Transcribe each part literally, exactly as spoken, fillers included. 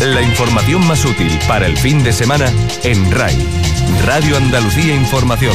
La información más útil para el fin de semana en R A I, Radio Andalucía Información.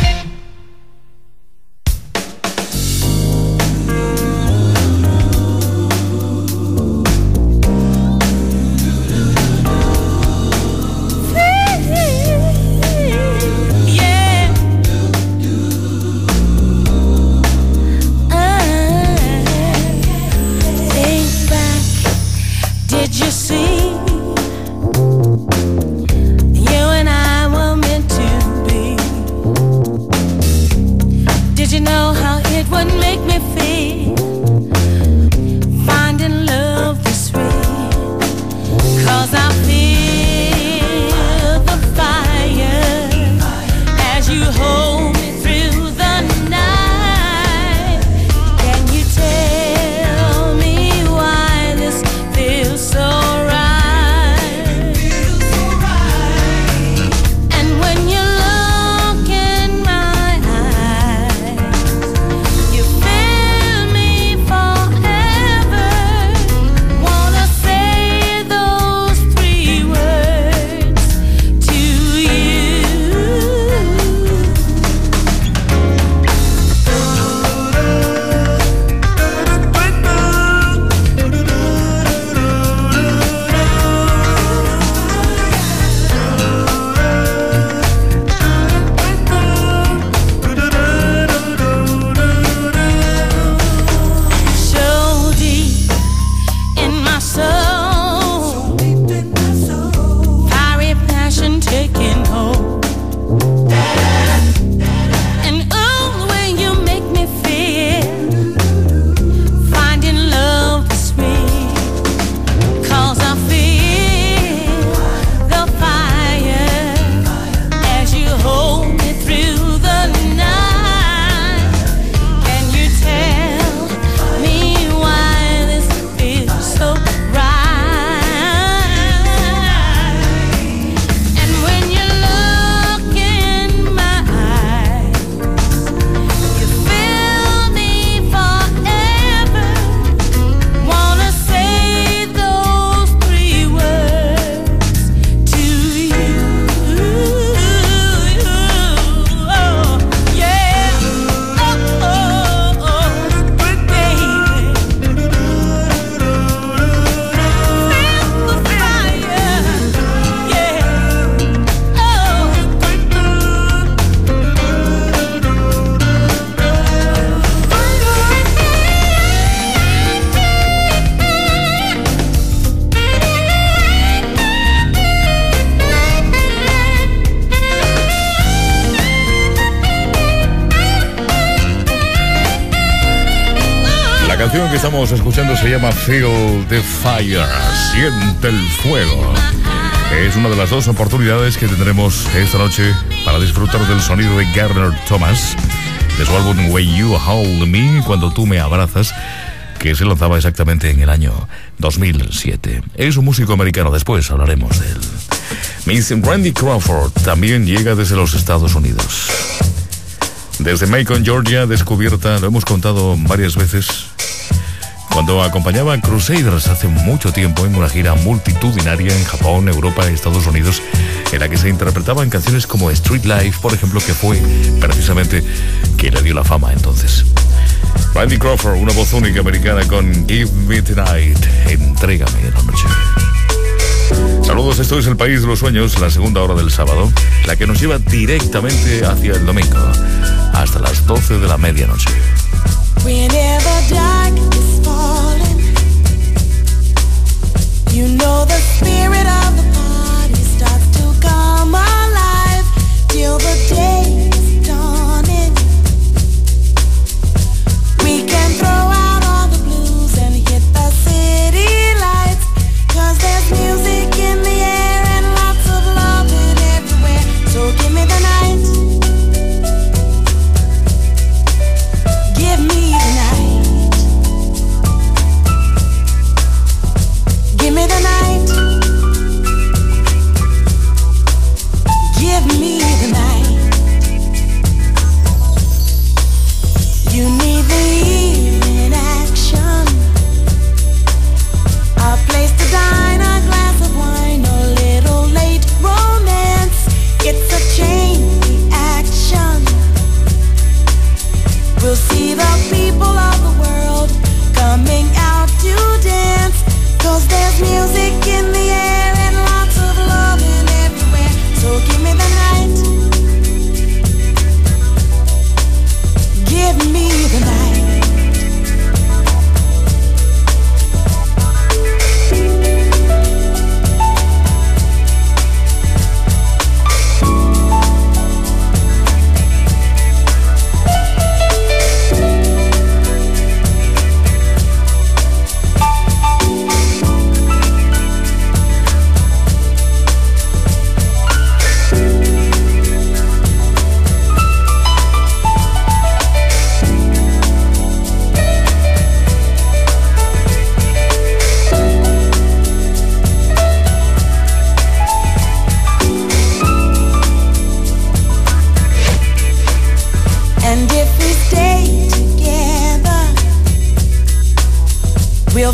La canción que estamos escuchando se llama Feel the Fire, Siente el Fuego. Es una de las dos oportunidades que tendremos esta noche para disfrutar del sonido de Garner Thomas, de su álbum When You Hold Me, Cuando Tú Me Abrazas, que se lanzaba exactamente en el año dos mil siete. Es un músico americano, después hablaremos de él. Miss Randy Crawford también llega desde los Estados Unidos. Desde Macon, Georgia, descubierta, lo hemos contado varias veces, cuando acompañaba a Crusaders hace mucho tiempo en una gira multitudinaria en Japón, Europa y Estados Unidos, en la que se interpretaban canciones como Street Life, por ejemplo, que fue precisamente quien le dio la fama entonces. Randy Crawford, una voz única americana con Give Me Tonight, Entrégame la noche. Saludos, esto es El País de los Sueños, la segunda hora del sábado, la que nos lleva directamente hacia el domingo, hasta las doce de la medianoche. Whenever dark is falling, you know the spirit of the party starts to come alive till the day is dawning. We can throw out all the blues and hit the city lights, 'cause there's music in the air and lots of loving everywhere. So give me the night, give me the night.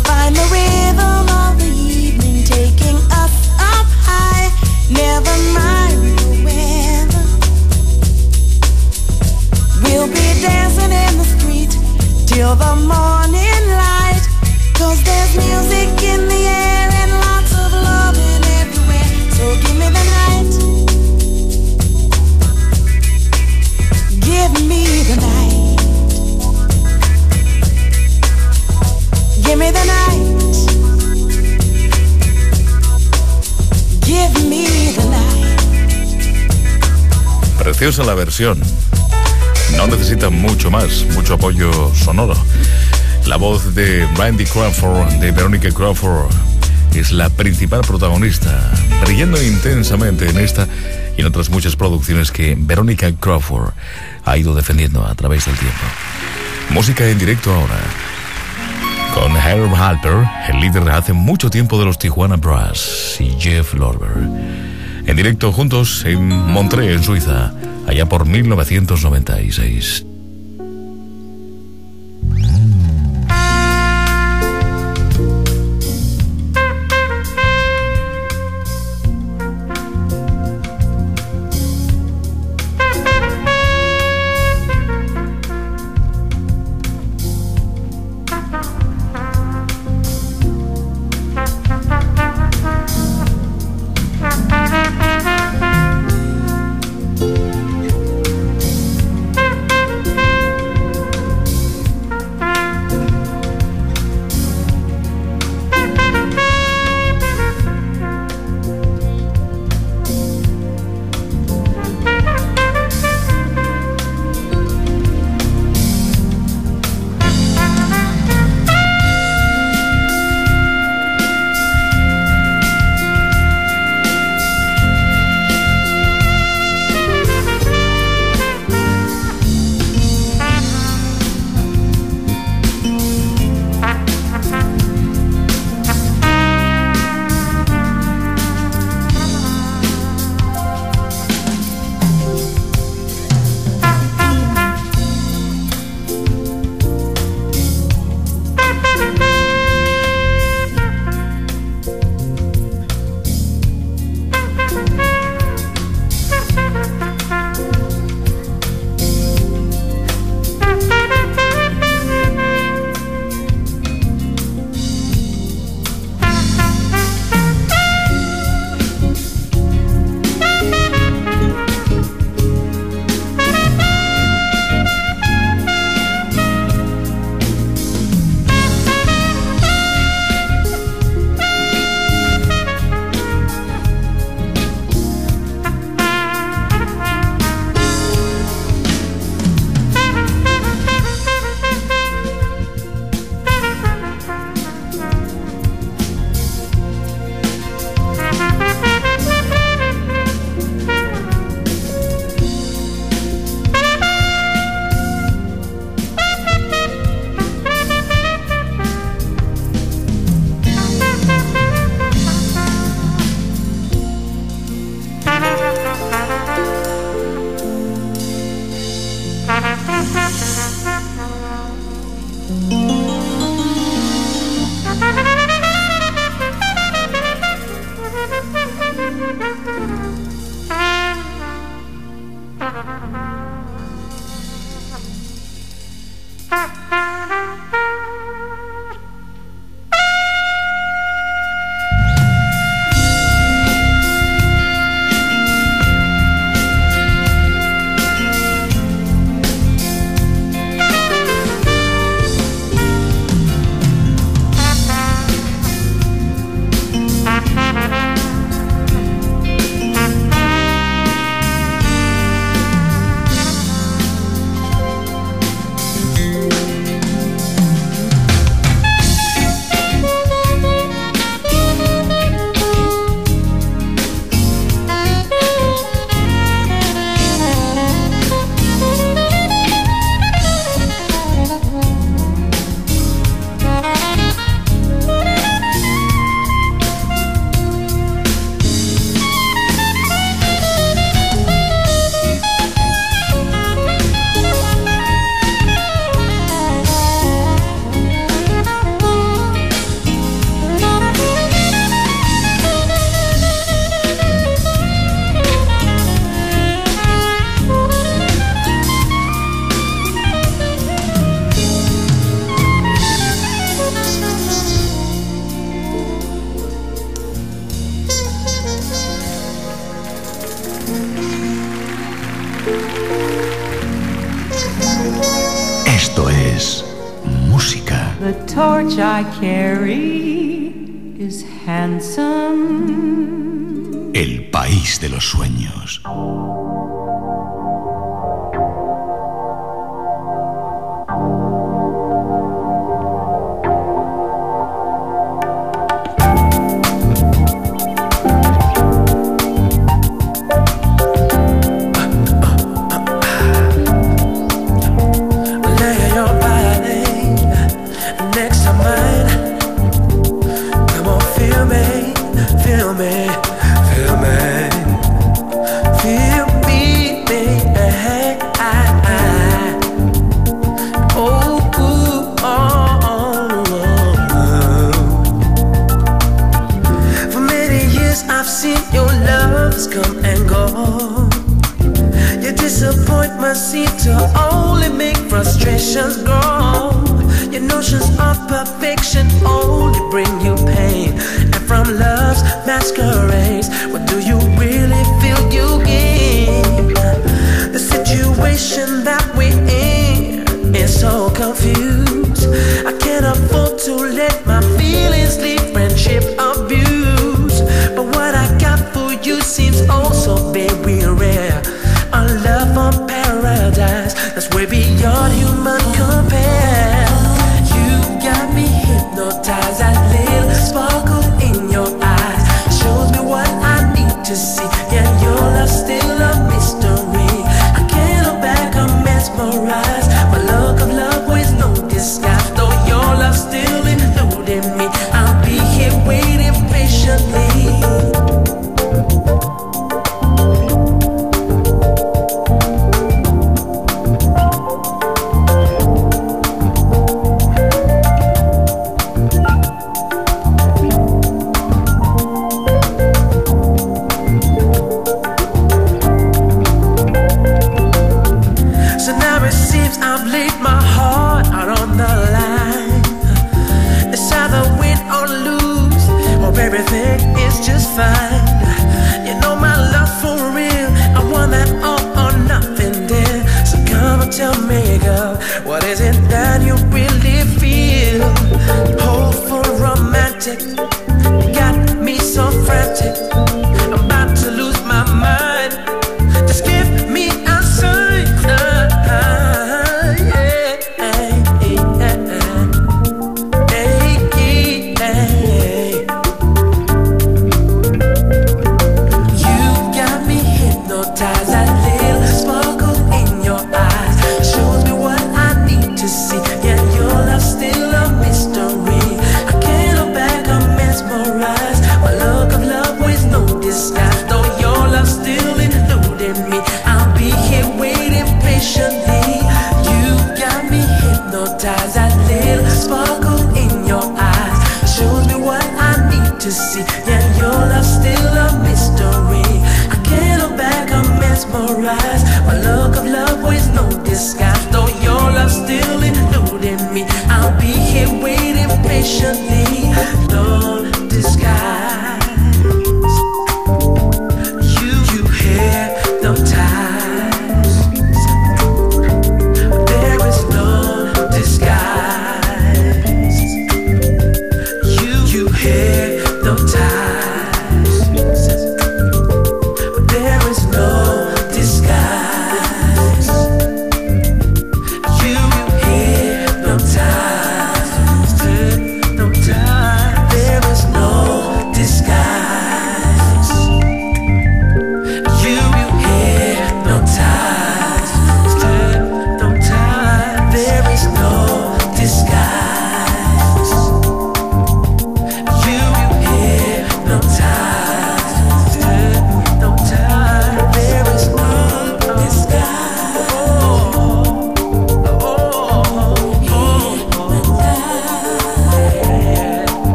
find the rhythm of the evening taking us up high. Never mind the weather. We'll be dancing in the street till the morning light. 'Cause there's music in the air and lots of loving everywhere. So give me the night. Give me the night. Give me the night. Give me the night. Preciosa la versión. No necesita mucho más, mucho apoyo sonoro. La voz de Randy Crawford, de Veronica Crawford, es la principal protagonista, brillando intensamente en esta y en otras muchas producciones que Veronica Crawford ha ido defendiendo a través del tiempo. Música en directo ahora, con Herb Alpert, el líder de hace mucho tiempo de los Tijuana Brass, y Jeff Lorber. En directo juntos en Montreux, en Suiza, allá por mil novecientos noventa y seis. The torch I carry is handsome. El país de los sueños.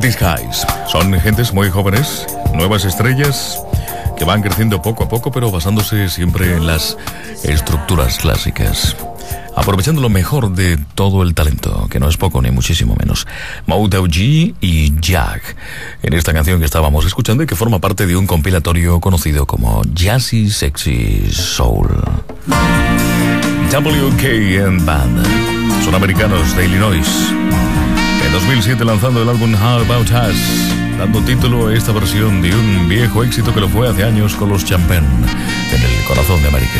These Guys. Son gentes muy jóvenes, nuevas estrellas que van creciendo poco a poco, pero basándose siempre en las estructuras clásicas, aprovechando lo mejor de todo el talento, que no es poco ni muchísimo menos. Motown G y Jack, en esta canción que estábamos escuchando y que forma parte de un compilatorio conocido como Jazzy Sexy Soul. W K and Band son americanos de Illinois. En dos mil siete lanzando el álbum How About Us, dando título a esta versión de un viejo éxito que lo fue hace años con los Champagne en el corazón de América.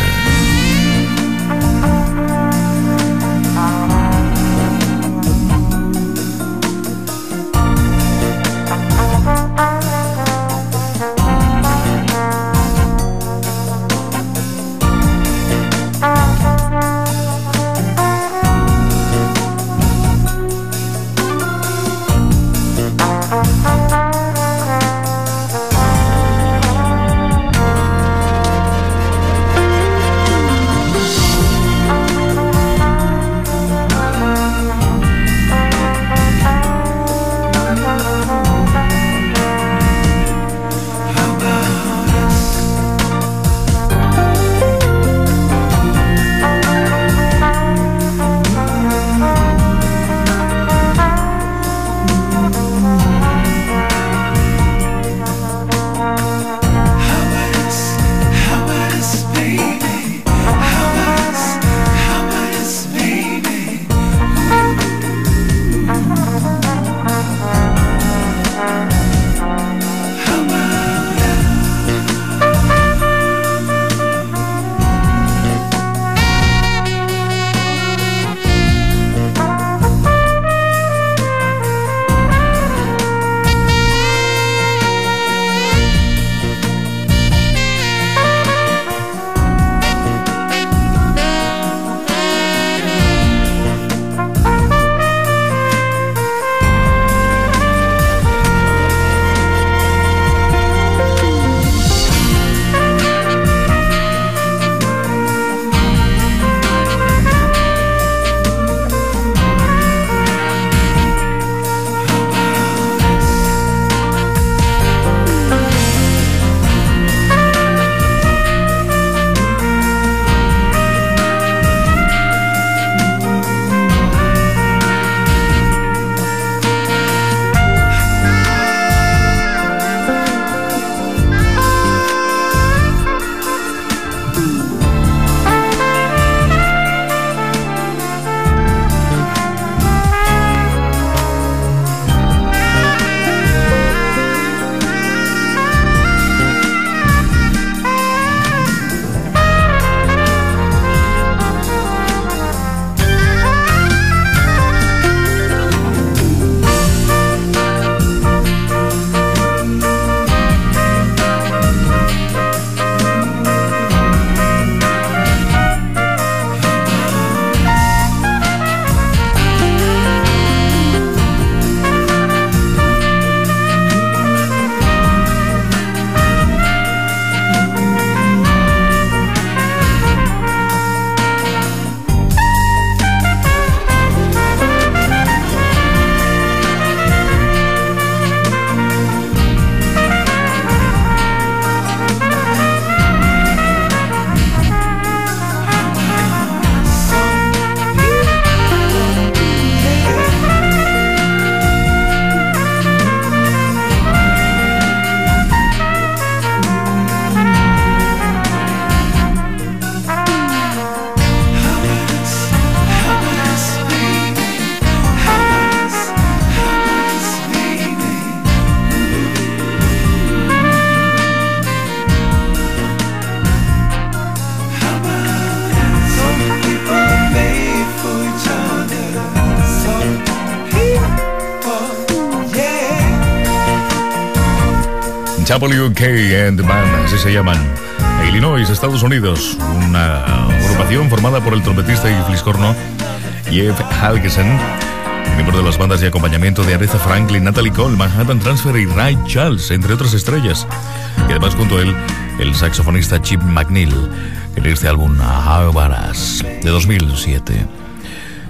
W K and Band, así se llaman. Illinois, Estados Unidos. Una agrupación formada por el trompetista y fliscorno Jeff Halgesen, miembro de las bandas de acompañamiento de Aretha Franklin, Natalie Cole, Manhattan Transfer y Ray Charles, entre otras estrellas. Y además junto a él, el saxofonista Chip McNeil, en este álbum How About Us, de dos mil siete.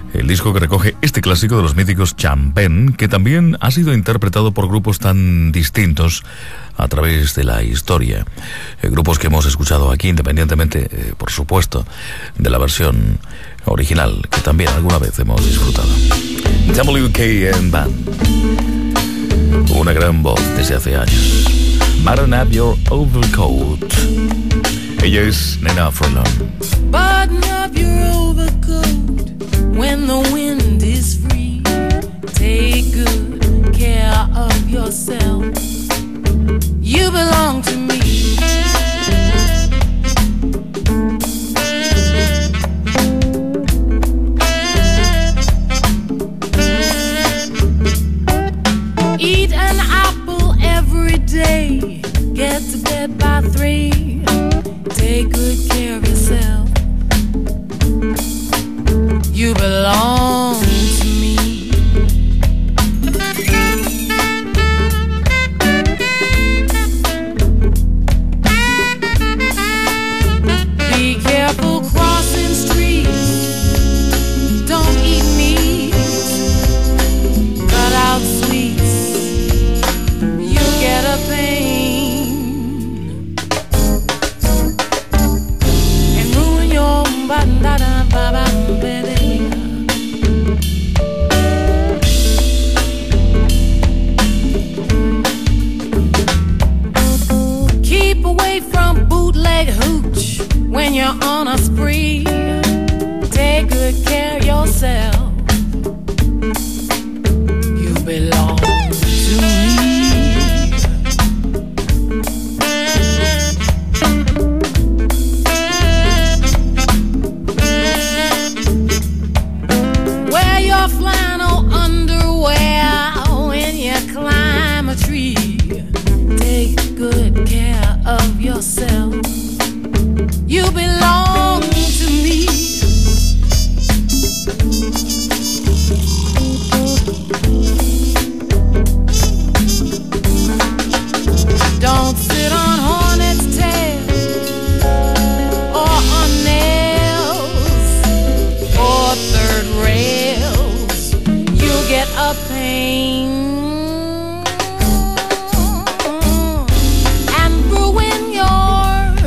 El disco que recoge este clásico de los míticos Champagne, que también ha sido interpretado por grupos tan distintos a través de la historia. Eh, grupos que hemos escuchado aquí, independientemente, eh, por supuesto, de la versión original, que también alguna vez hemos disfrutado. W K N Band, una gran voz desde hace años. Button up your overcoat. Ella es Nina Furlong. Button up your overcoat when the wind is free. Take good care of yourself. You belong to me. Eat an apple every day. Get to bed by three. Take good care of yourself. You belong to me. Be careful crossing streets. Don't eat meat. Cut out sweets. You'll get a pain. And ruin your ba-da-ba-ba-ba-ba. Keep away from bootleg hooch when you're on a spree. Take good care of yourself. You belong to me. Wear your flannel underwear when you climb a tree. Take good care of yourself. You belong to me. Don't sit on hornet's tail or on nails or third rails. You'll get a pain and ruin your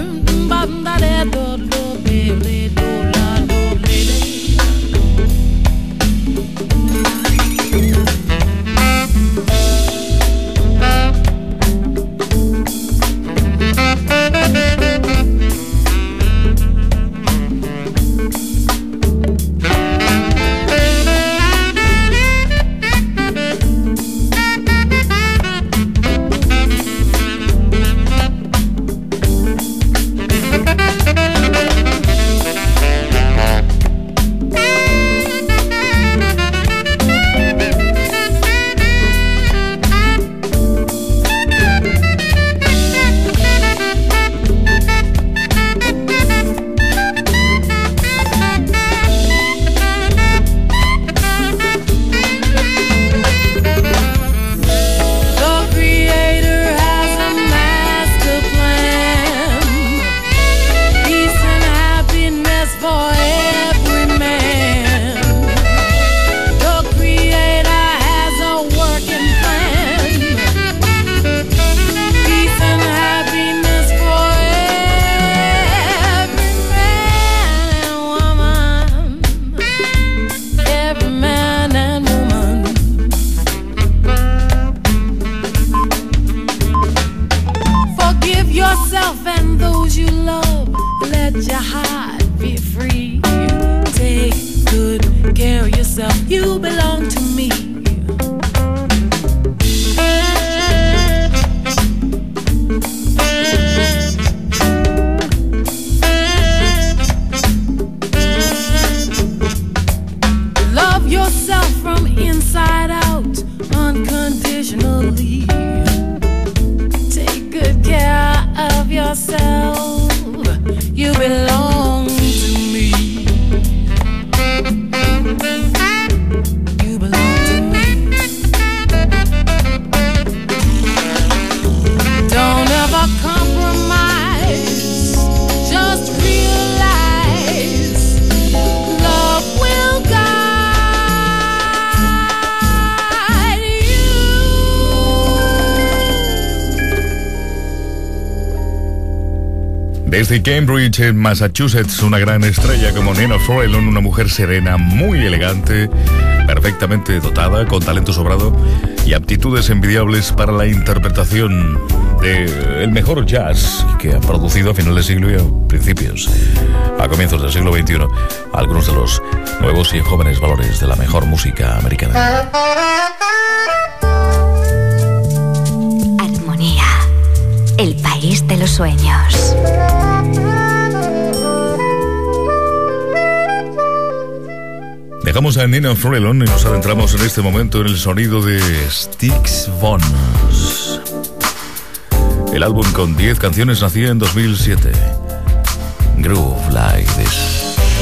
You belong to me. Love yourself from inside out unconditionally. Take good care of yourself. You belong to me. Desde Cambridge, en Massachusetts, una gran estrella como Nina Furlong, una mujer serena, muy elegante, perfectamente dotada, con talento sobrado y aptitudes envidiables para la interpretación del mejor jazz que ha producido a finales del siglo y a principios, a comienzos del siglo veintiuno, algunos de los nuevos y jóvenes valores de la mejor música americana. Armonía, el país de los sueños. Dejamos a Nina Furlong y nos adentramos en este momento en el sonido de Sticks Bones. El álbum con diez canciones nacía en dos mil siete. Groove Like This.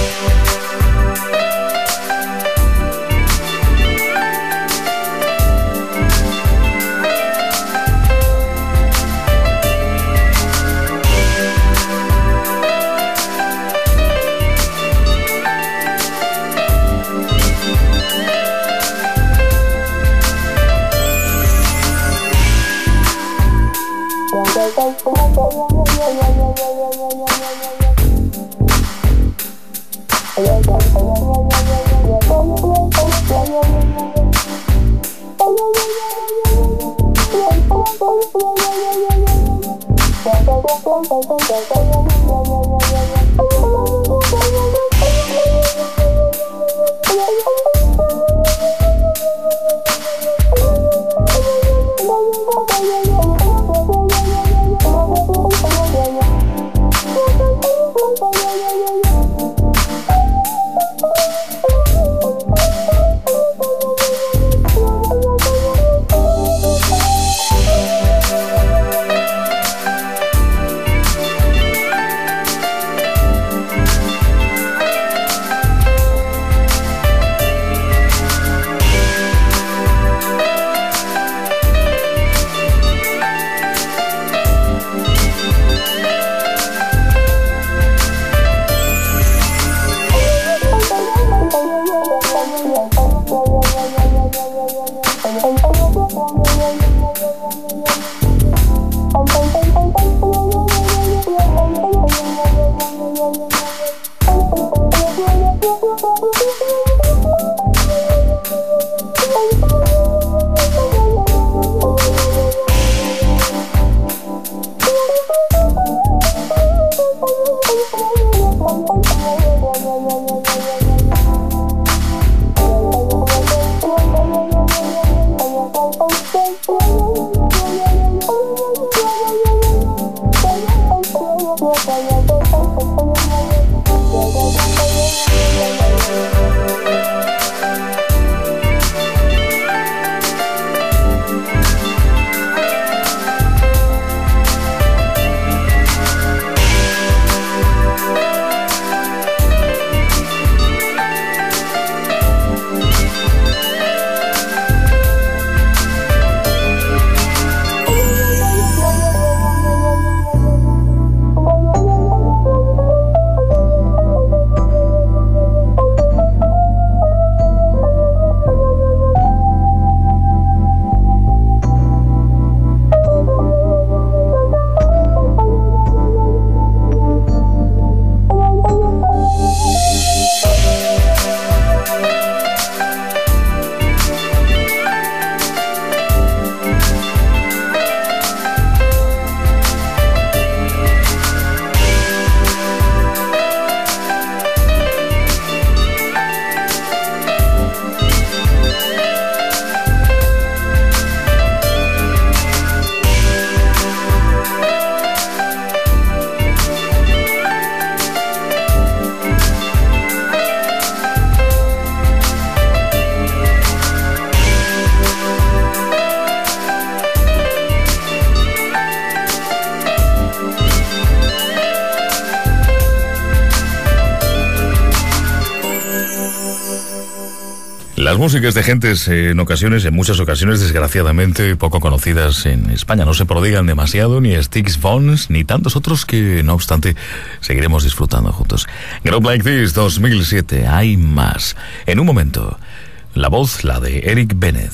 Las músicas de gentes en ocasiones, en muchas ocasiones, desgraciadamente poco conocidas en España. No se prodigan demasiado ni Sticks Bones ni tantos otros que, no obstante, seguiremos disfrutando juntos. Groove Like This dos mil siete, hay más. En un momento, la voz, la de Eric Bennett,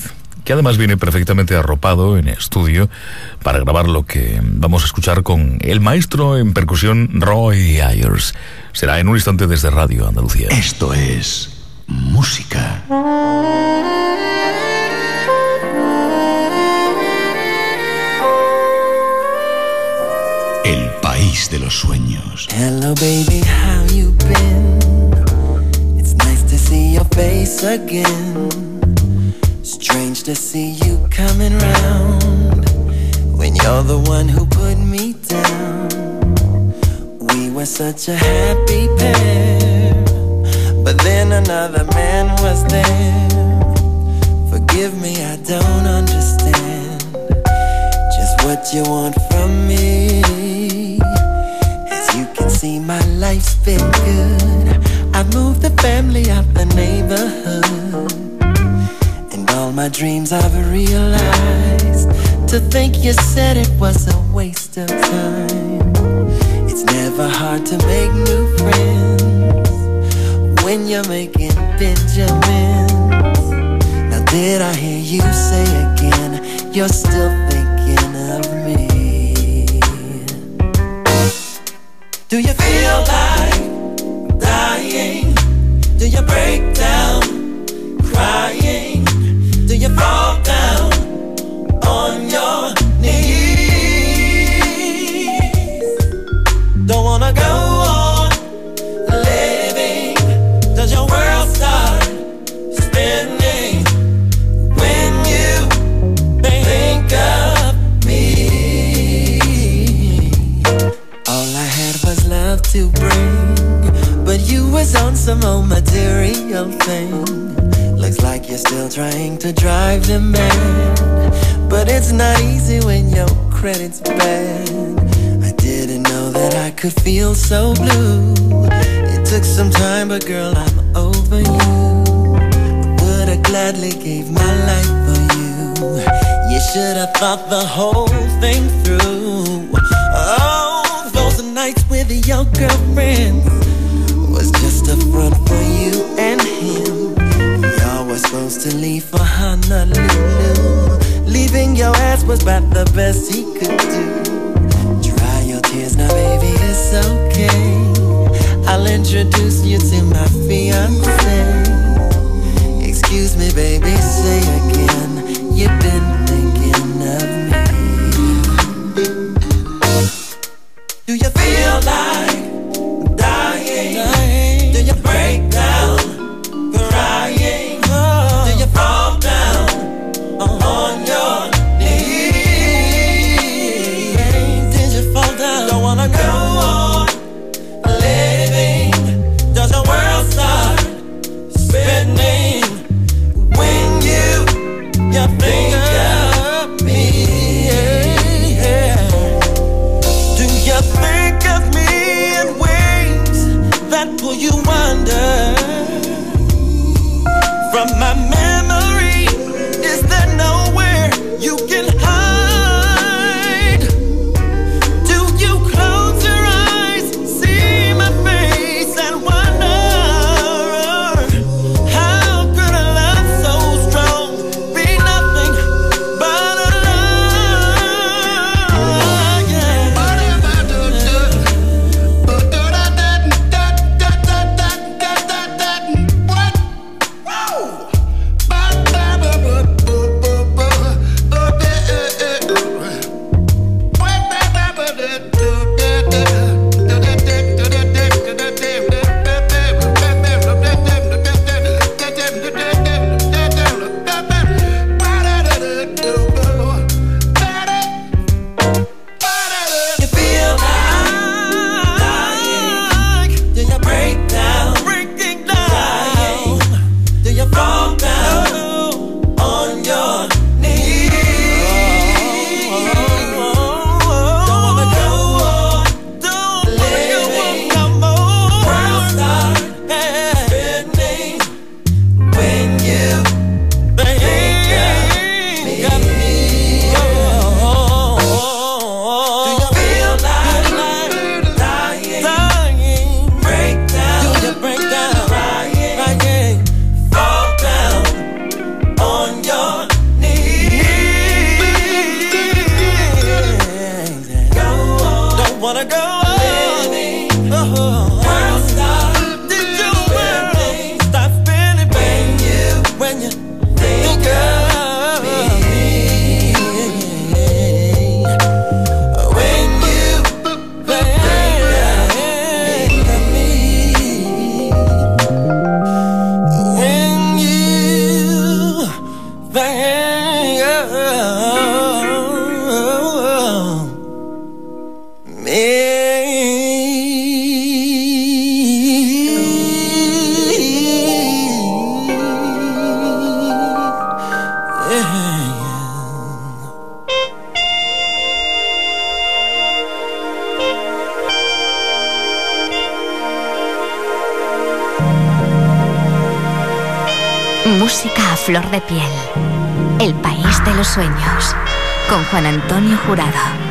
que además viene perfectamente arropado en estudio para grabar lo que vamos a escuchar con el maestro en percusión Roy Ayers. Será en un instante desde Radio Andalucía. Esto es música. El país de los sueños. Hello baby, how you been? It's nice to see your face again. Strange to see you coming round when you're the one who put me down. We were such a happy pair, but then another man was there. Forgive me, I don't understand just what you want from me. As you can see, my life's been good. I've moved the family out the neighborhood, and all my dreams I've realized. To think you said it was a waste of time. It's never hard to make new friends when you're making Benjamins. Now did I hear you say again, you're still thinking of me? Do you feel like dying? Do you break down crying? Do you fall down on your knees? Don't wanna go on living. Does your world start spinning when you think of me? All I had was love to bring, but you was on some old material thing. Looks like you're still trying to drive them mad, but it's not easy when your credit's bad. I didn't know that I could feel so blue. It took some time, but girl, I'm over you. I would've gladly gave my life for you. You should've thought the whole thing through. Oh, those nights with your girlfriends was just a front for you and him. Y'all were supposed to leave for Honolulu. Leaving your ass was about the best he could do. Dry your tears now, baby, it's okay. I'll introduce you to my fiancé. Excuse me, baby, say again, you've been thinking of me. Do you feel like dying? dying? Do you break down crying? Oh. Do you fall down on your knees? Did you fall down? Don't wanna go on living. Does your world Música a flor de piel. El país de los sueños. Con Juan Antonio Jurado.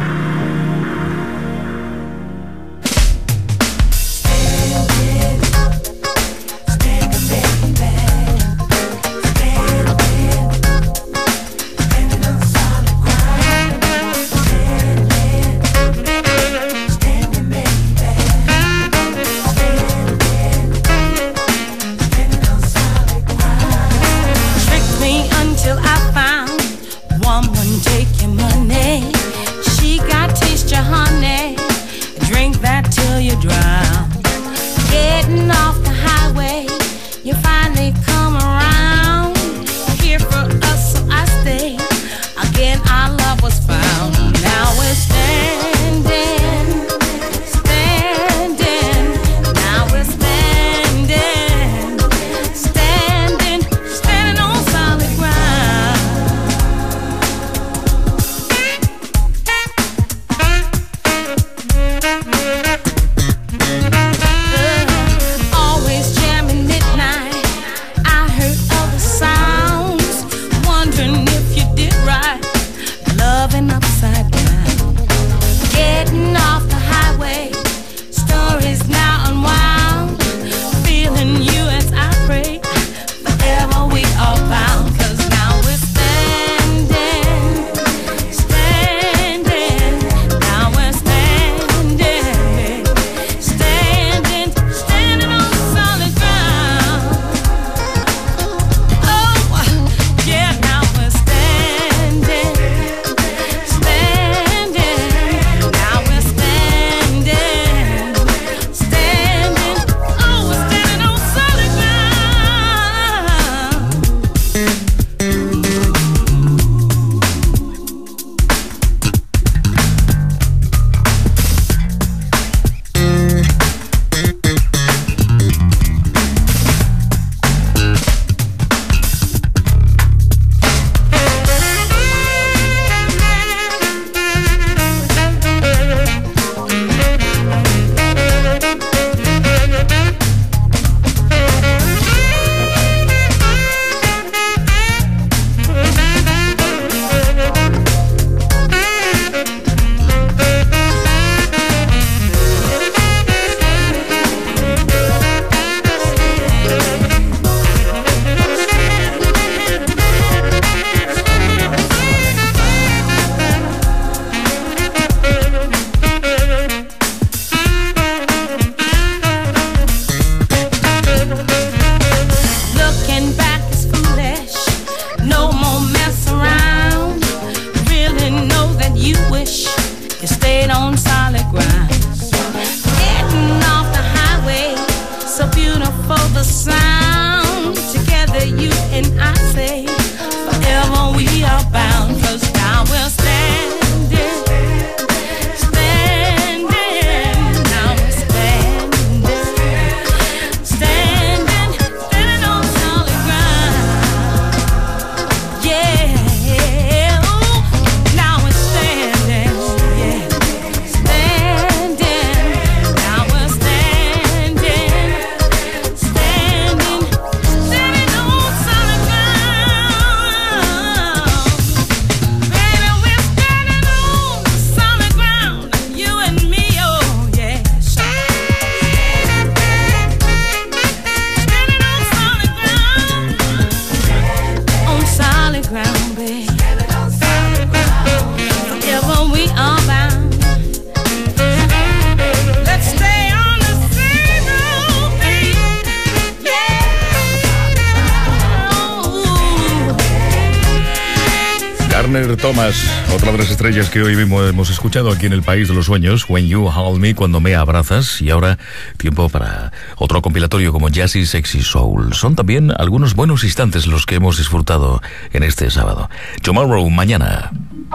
Turner Thomas, otra de las estrellas que hoy mismo hemos escuchado aquí en el País de los Sueños, When You Hold Me, cuando me abrazas. Y ahora tiempo para otro compilatorio como Jazzy Sexy Soul. Son también algunos buenos instantes los que hemos disfrutado en este sábado. Tomorrow, mañana,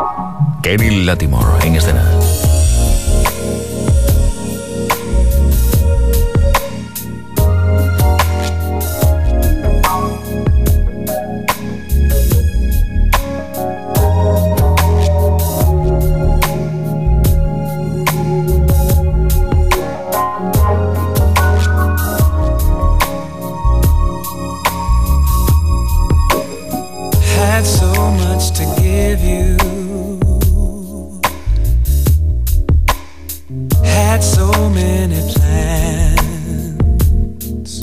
Kenny Lattimore en escena. so many plans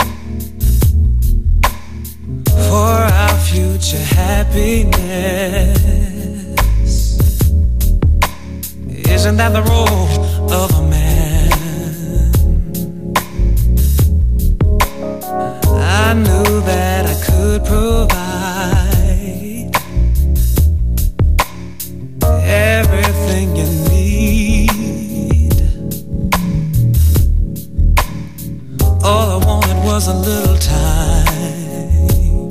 for our future happiness. Isn't that the role of a man? I knew that I could provide everything you need. All I wanted was a little time.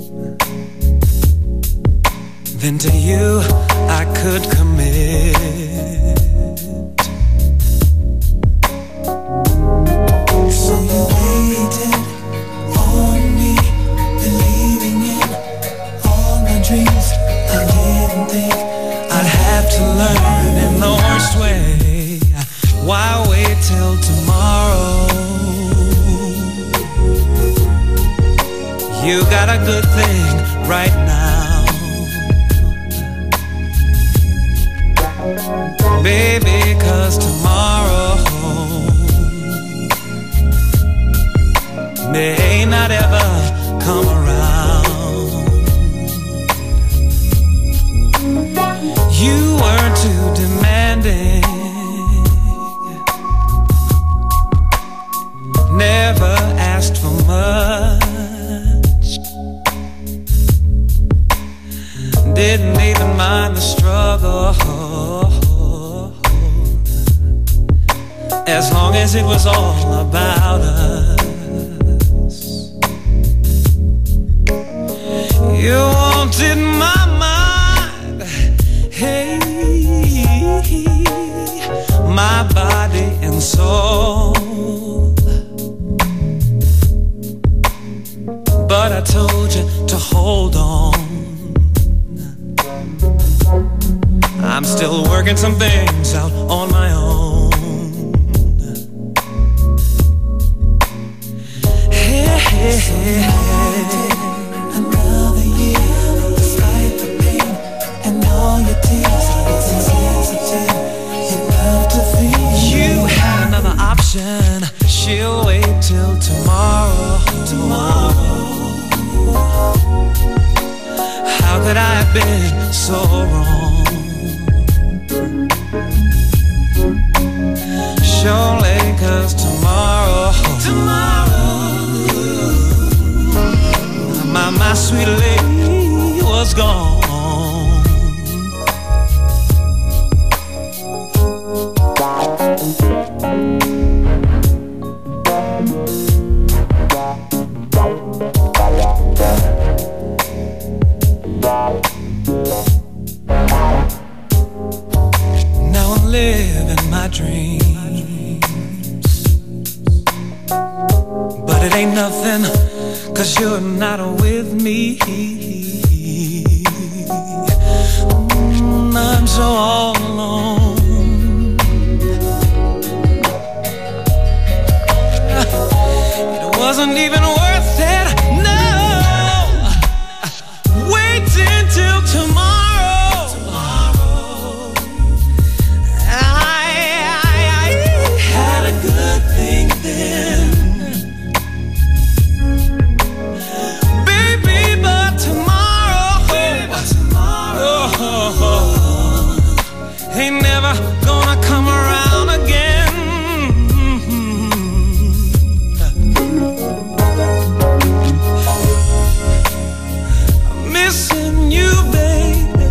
Then to you I could commit. So you waited on me, believing in all my dreams. I didn't think I'd have to learn in the worst way. Why wait till tomorrow? You got a good thing right now, baby, 'cause tomorrow may not ever come around. You weren't too demanding, never asked for much, didn't even mind the struggle, as long as it was all about us. You wanted my mind, hey, my body and soul, but I told you to hold on. I'm still working some things out on my own. Hey, hey, hey, hey. Another year, despite the pain and all your tears, it's insensitive. You love to feel. You had another option. She'll wait till tomorrow. Tomorrow. How could I have been so wrong? Surely, 'cause tomorrow, tomorrow, my, my sweet lady was gone. Now I'm living my dreams, but it ain't nothing, 'cause you're not with me. Mm, I'm so all alone. It wasn't even worth it, no. Waiting till tomorrow. I, I, I had a good thing then, baby, but tomorrow, baby, but tomorrow oh, ain't never gonna come around again. I'm missing you, baby.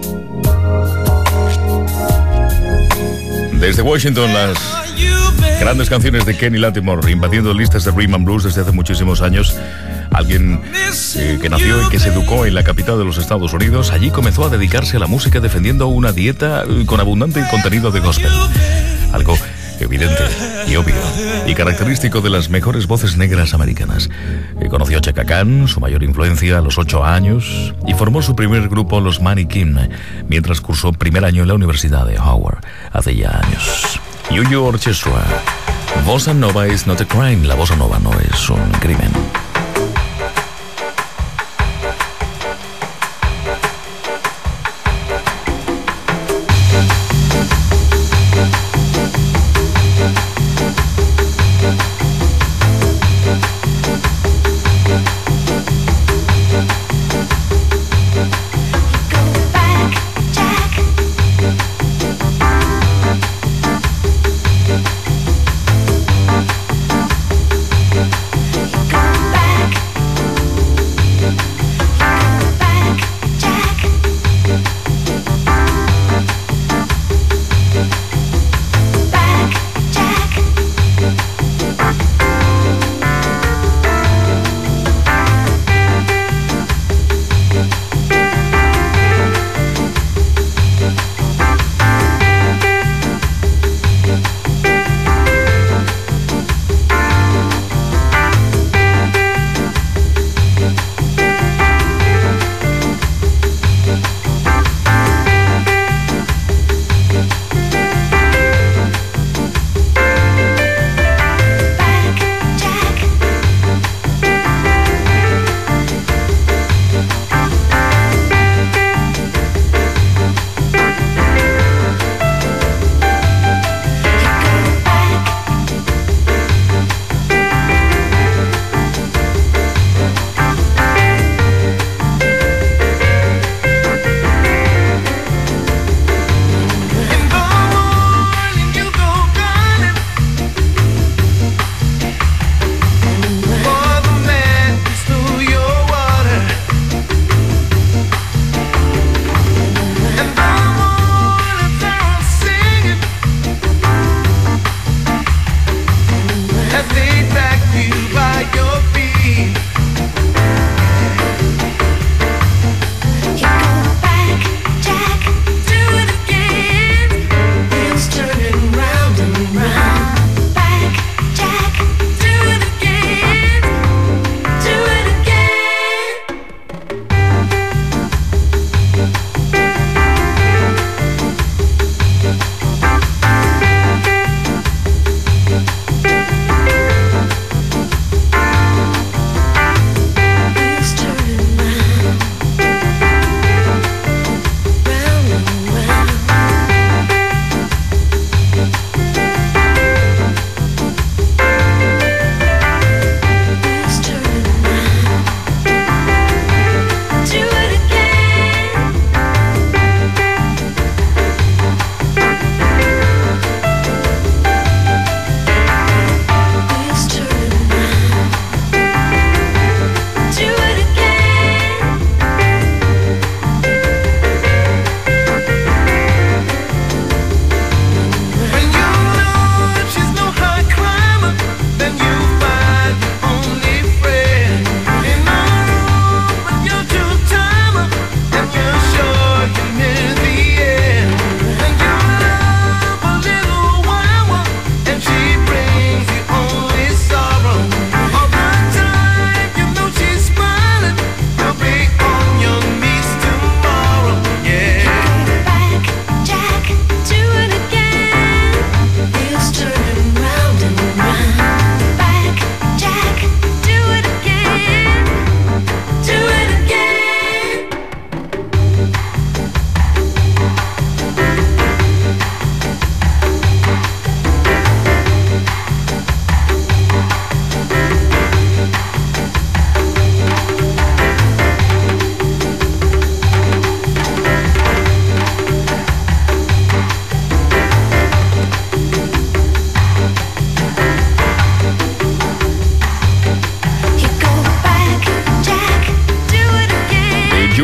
Desde Washington, las grandes canciones de Kenny Lattimore invadiendo listas de rhythm and blues desde hace muchísimos años. Alguien eh, que nació y que se educó en la capital de los Estados Unidos. Allí comenzó a dedicarse a la música defendiendo una dieta con abundante contenido de gospel. Algo evidente y obvio y característico de las mejores voces negras americanas. Eh, conoció a Chaka Khan, su mayor influencia, a los ocho años, y formó su primer grupo, los Mannequin, mientras cursó primer año en la Universidad de Howard, hace ya años. Yuyu Orchestra. Bossa Nova is not a crime. La bossa nova no es un crimen.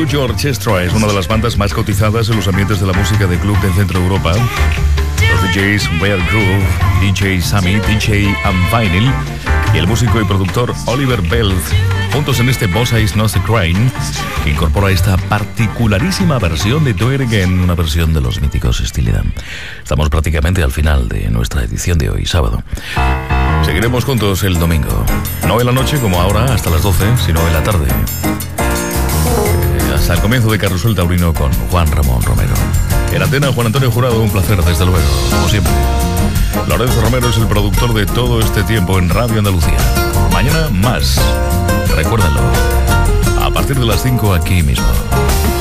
Huge Orchestra es una de las bandas más cotizadas en los ambientes de la música de club de Centro Europa. Los D Js Rare Groove, D J Sammy, D J and Vinyl y el músico y productor Oliver Bell, juntos en este Boss Is Not the Crime, que incorpora esta particularísima versión de Do It Again, una versión de los míticos Steely Dan. Estamos prácticamente al final de nuestra edición de hoy, sábado. Seguiremos juntos el domingo, no en la noche como ahora hasta las doce, sino en la tarde. Eh, hasta el comienzo de Carrusel Taurino con Juan Ramón Romero. En Antena, Juan Antonio Jurado, un placer desde luego, como siempre. Lorenzo Romero es el productor de todo este tiempo en Radio Andalucía. Mañana más. Recuérdalo, a partir de las cinco aquí mismo.